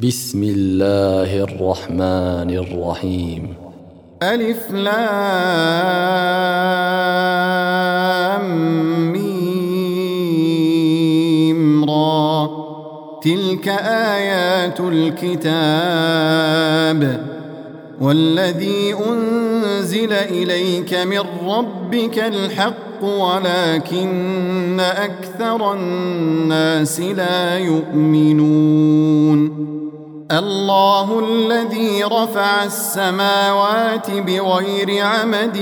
بسم الله الرحمن الرحيم. ألف لام ميم را. تلك آيات الكتاب والذي أنزل إليك من ربك الحق ولكن أكثر الناس لا يؤمنون. الله الذي رفع السماوات بغير عمد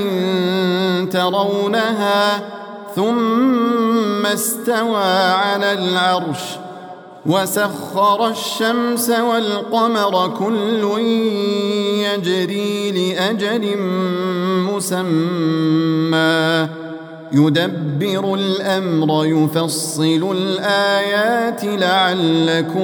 ترونها ثم استوى على العرش وسخر الشمس والقمر كل يجري لأجل مسمى يدبر الأمر يفصل الآيات لعلكم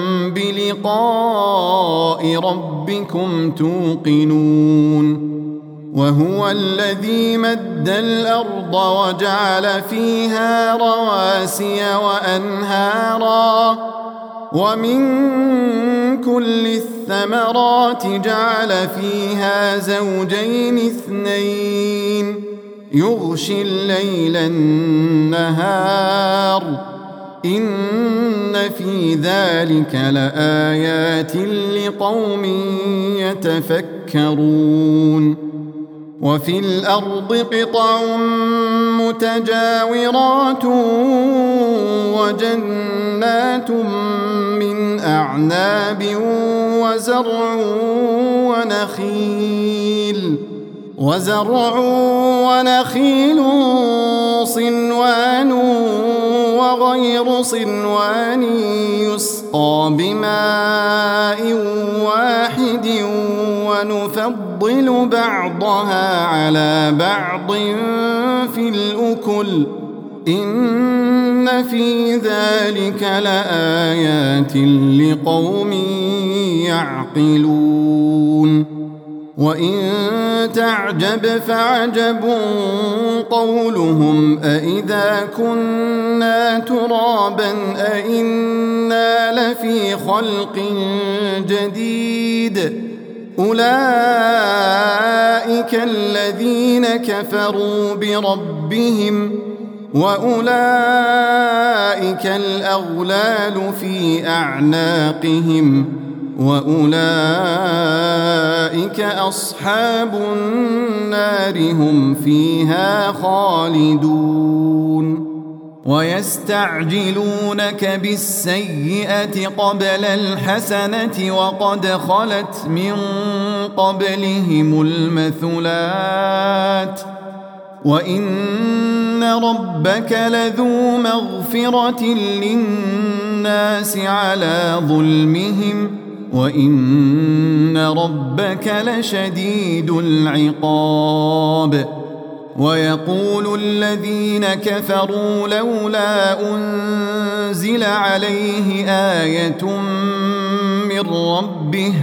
بلقاء ربكم توقنون. وهو الذي مد الأرض وجعل فيها رواسي وأنهارا ومن كل الثمرات جعل فيها زوجين اثنين يغشي الليل النهار إن في ذلك لآيات لقوم يتفكرون. وفي الأرض قطع متجاورات وجنات من أعناب وزرع ونخيل صنوان وغير صنوان يسقى بماء واحد ونفضل بعضها على بعض في الأكل إن في ذلك لآيات لقوم يعقلون. وإن تعجب فعجب قولهم أإذا كنا ترابا أإنا لفي خلق جديد أولئك الذين كفروا بربهم وأولئك الأغلال في أعناقهم وأولئك أصحاب النار هم فيها خالدون. ويستعجلونك بالسيئة قبل الحسنة وقد خلت من قبلهم المثلات وإن ربك لذو مغفرة للناس على ظلمهم وإن ربك لشديد العقاب. ويقول الذين كفروا لولا أنزل عليه آية من ربه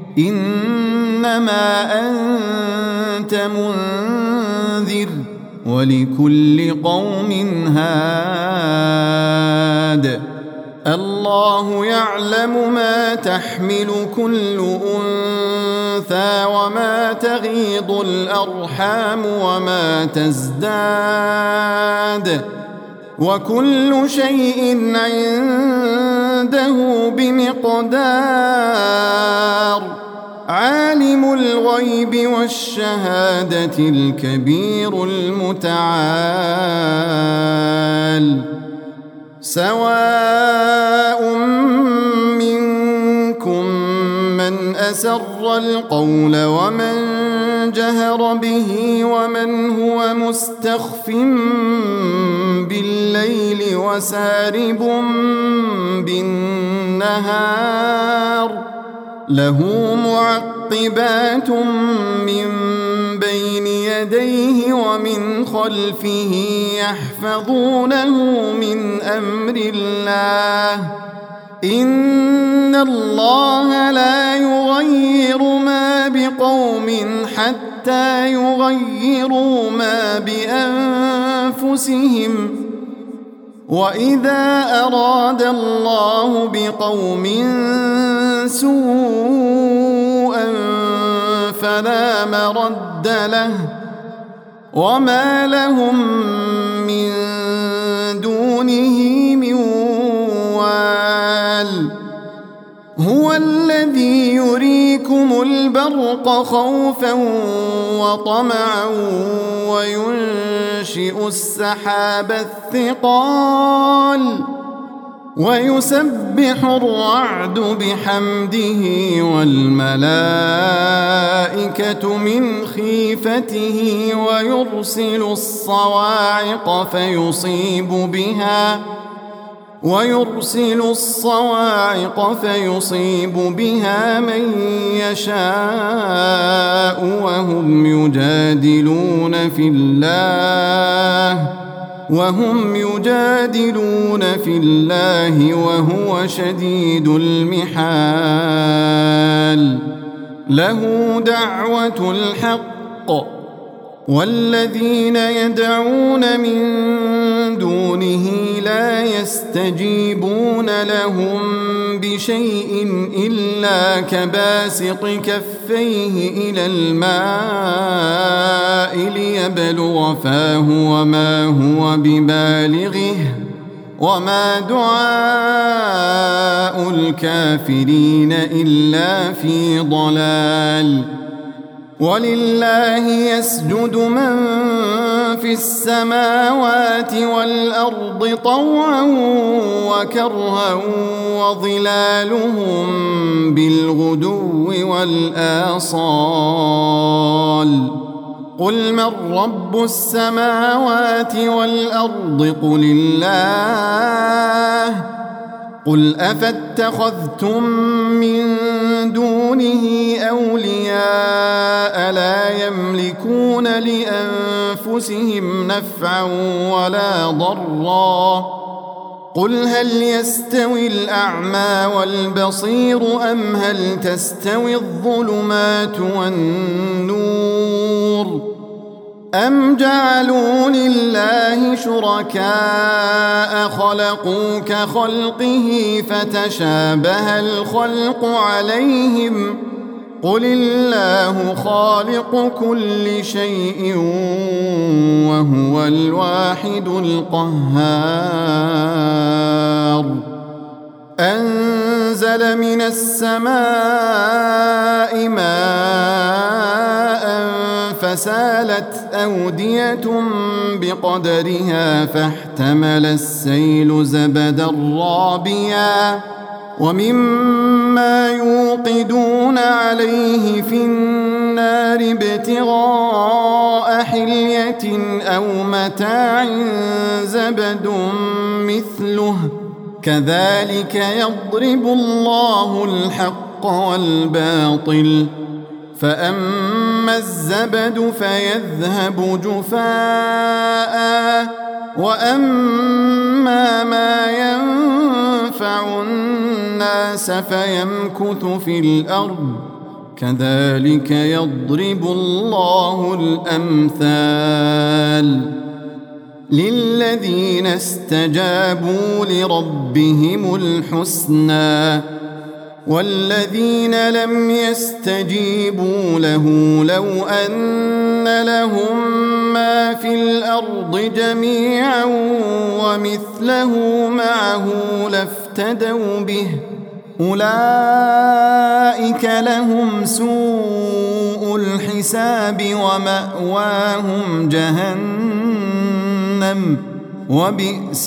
إنما أنت منذر ولكل قوم هاد. الله يعلم ما تحمل كل أنثى وما تغيض الأرحام وما تزداد وكل شيء عنده بمقدار. عالم الغيب والشهادة الكبير المتعال. سواء منكم من أسر القول ومن جهر به ومن هو مستخف بالليل وسارب بالنهار له معقبات من بين يديه ومن خلفه يحفظونه من أمر الله إن الله لا يغير ما بقوم حتى يغيروا ما بأنفسهم وإذا أراد الله بقوم سوءا فلا مرد له وما لهم من دونه من وال هو الذي يريكم البرق خوفا وطمعا وينشئ السحاب الثقال ويسبح الرعد بحمده والملائكة من خيفته ويرسل الصواعق فيصيب بها من يشاء وهم يجادلون في الله وهو شديد المحال له دعوة الحق والذين يدعون من دونه لا يستجيبون لهم بشيء إلا كباسط كفيه إلى الماء ليبلغ فاه وما هو ببالغه وما دعاء الكافرين إلا في ضلال ولله يسجد من في السماوات والأرض طوعا وكرها وظلالهم بالغدو والآصال قل من رب السماوات والأرض قل الله قل أفاتخذتم من دونه أولياء لا يملكون لأنفسهم نفعا ولا ضرا قل هل يستوي الأعمى والبصير أم هل تستوي الظلمات والنور أم جعلوا لله شركاء خلقوا كخلقه فتشابه الخلق عليهم قل الله خالق كل شيء وهو الواحد القهار أنزل من السماء ماء فسالت أودية بقدرها فاحتمل السيل زبدا رابيا ومما يوقدون عليه في النار ابتغاء حلية أو متاع زبد مثله كذلك يضرب الله الحق والباطل فأما الزبد فيذهب جفاء وأما ما ينفع الناس فيمكث في الأرض كذلك يضرب الله الأمثال للذين استجابوا لربهم الحسنى والذين لم يستجيبوا له لو أن لهم ما في الأرض جميعا ومثله معه لافتدوا به أولئك لهم سوء الحساب ومأواهم جهنم وبئس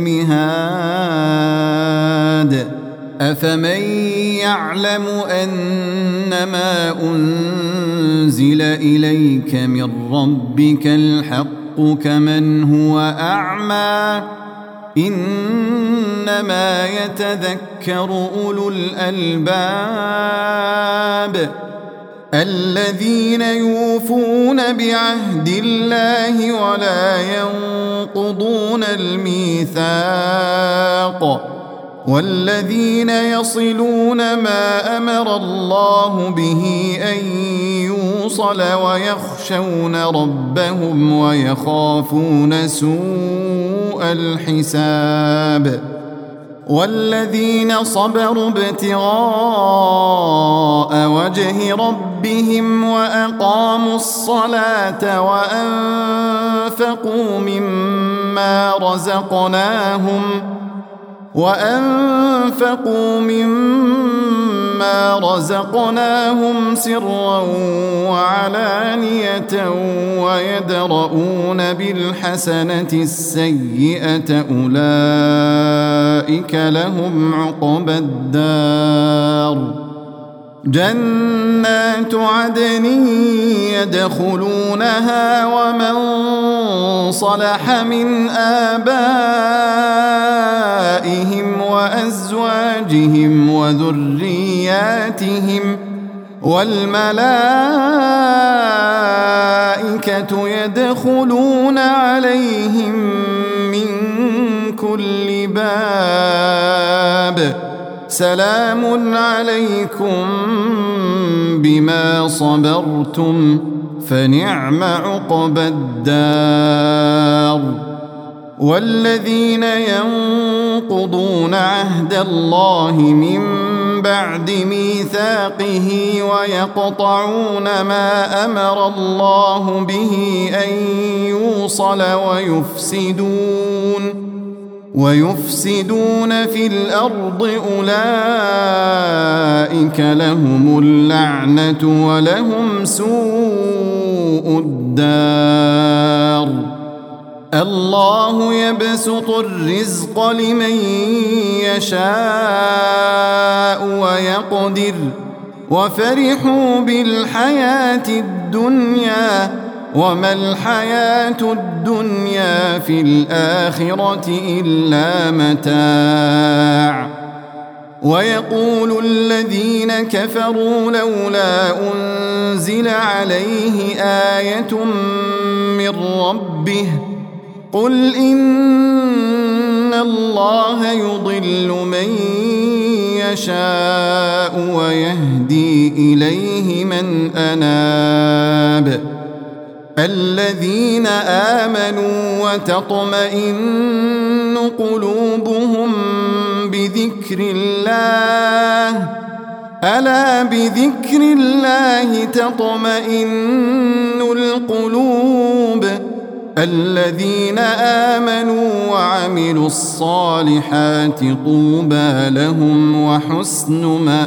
المهاد أفمن يعلم أنما أنزل إليك من ربك الحق كمن هو أعمى إنما يتذكر أولو الألباب الذين يوفون بعهد الله ولا ينقضون الميثاق والذين يصلون ما أمر الله به أن يوصل ويخشون ربهم ويخافون سوء الحساب والذين صبروا ابتغاء وجه ربهم وأقاموا الصلاة وأنفقوا مما رزقناهم سرا وعلانية ويدرؤون بالحسنة السيئة أولئك لهم عقبى الدار جنات عدن يدخلونها ومن صلح من آبائهم وأزواجهم وذرياتهم والملائكة يدخلون عليهم من كل باب سلام عليكم بما صبرتم فنعم عقبى الدار والذين ينقضون عهد الله من بعد ميثاقه ويقطعون ما أمر الله به أن يوصل ويفسدون في الأرض أولئك لهم اللعنة ولهم سوء الدار الله يبسط الرزق لمن يشاء ويقدر وفرحوا بالحياة الدنيا وما الحياة الدنيا في الآخرة إلا متاع ويقول الذين كفروا لولا أنزل عليه آية من ربه قل إن الله يضل من يشاء ويهدي إليه من أناب الذين آمنوا وتطمئن قلوبهم بذكر الله ألا بذكر الله تطمئن القلوب الذين آمنوا وعملوا الصالحات طوبى لهم وحسن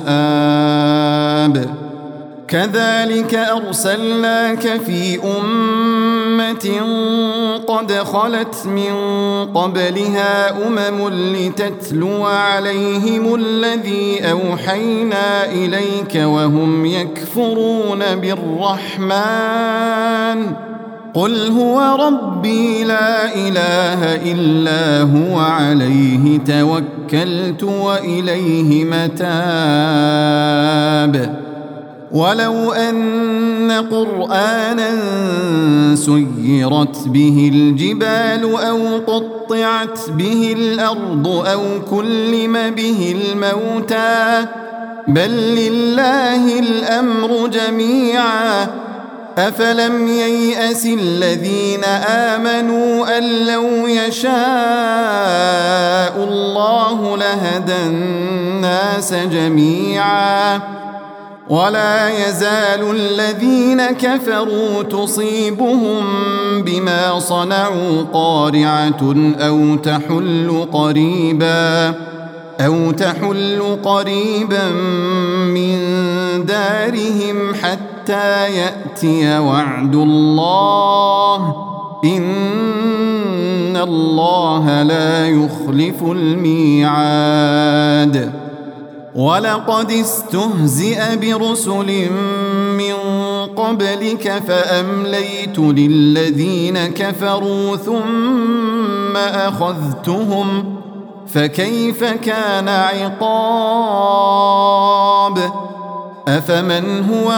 مآب كذلك أرسلناك في أمة قد خلت من قبلها لتتلو عليهم الذي أوحينا إليك وهم يكفرون بالرحمن قل هو ربي لا إله إلا هو عليه توكلت وإليه متاب ولو أن قرآنا سيرت به الجبال أو قطعت به الأرض أو كلم به الموتى بل لله الأمر جميعا أفلم ييأس الذين آمنوا أن لو يشاء الله لهدى الناس جميعا ولا يزال الذين كفروا تصيبهم بما صنعوا قارعة أو تحل قريبا من دارهم حتى يأتي وعد الله إن الله لا يخلف الميعاد ولقد استهزئ برسل من قبلك فأمليت للذين كفروا ثم أخذتهم فكيف كان عقاب أفمن هو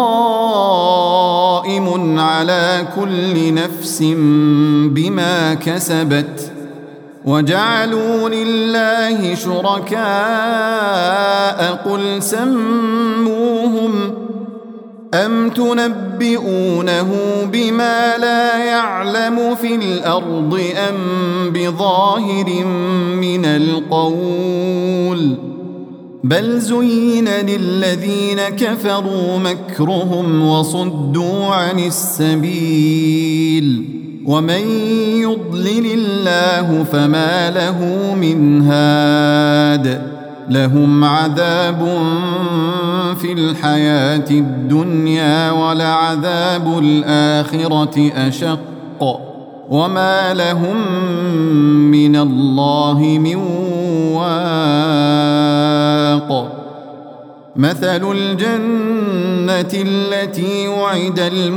قائم على كل نفس بما كسبت وجعلوا لله شركاء قل سموهم أم تنبئونه بما لا يعلم في الأرض أم بظاهر من القول بل زين للذين كفروا مكرهم وصدوا عن السبيل ومن يضلل الله فما له من هاد لهم عذاب في الحياة الدنيا ولعذاب الآخرة أشق وما لهم من الله من واق مثل الجنة التي وعد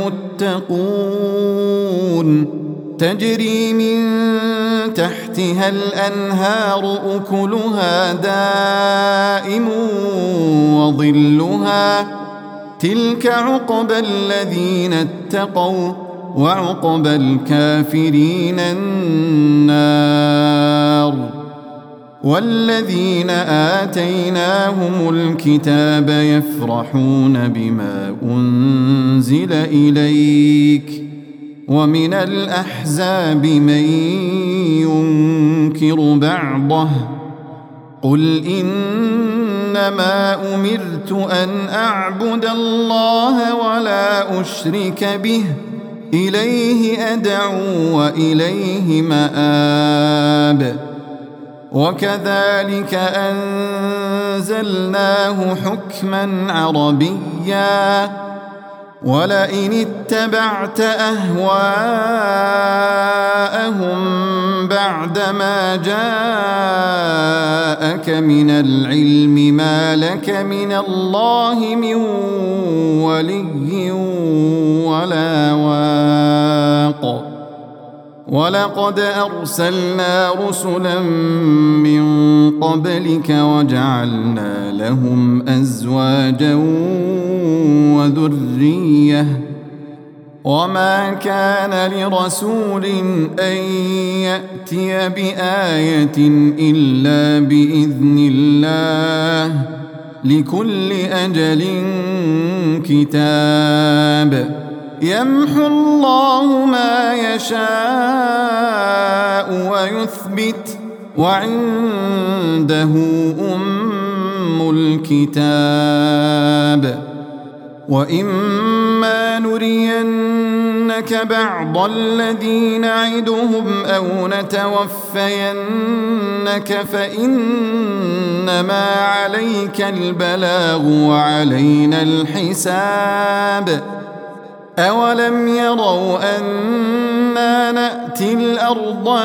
المتقون تجري من تحتها الأنهار أكلها دائم وظلها تلك عقبى الذين اتقوا وعقبى الكافرين النار والذين آتيناهم الكتاب يفرحون بما أنزل إليك ومن الأحزاب من ينكر بعضه قل إنما أمرت أن أعبد الله ولا أشرك به إليه أدعو وإليه مآب وكذلك أنزلناه حكما عربيا ولئن اتبعت أهواءهم بعدما جاءك من العلم ما لك من الله من ولي ولا واق ولقد أرسلنا رسلا من قبلك وجعلنا لهم أزواجا وذرية وما كان لرسول أن يأتي بآية إلا بإذن الله لكل أجل كتاب يمحو الله ما يشاء ويثبت وعنده أم الكتاب وإما نرينك بعض الذي نعدهم أو نتوفينك فإنما عليك البلاغ وعلينا الحساب أولم يروا أنا نأتي الأرض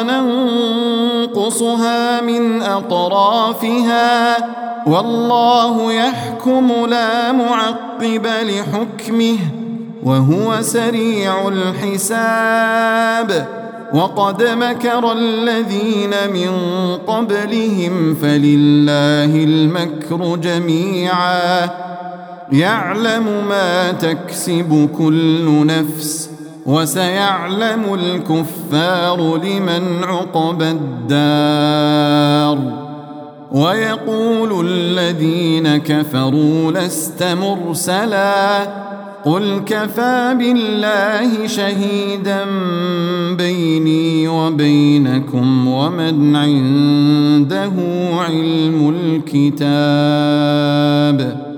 ننقصها من أطرافها والله يحكم لا معقب لحكمه وهو سريع الحساب وقد مكر الذين من قبلهم فلله المكر جميعا يعلم ما تكسب كل نفس وسيعلم الكفار لمن عقبى الدار ويقول الذين كفروا لست مرسلا قل كفى بالله شهيدا بيني وبينكم ومن عنده علم الكتاب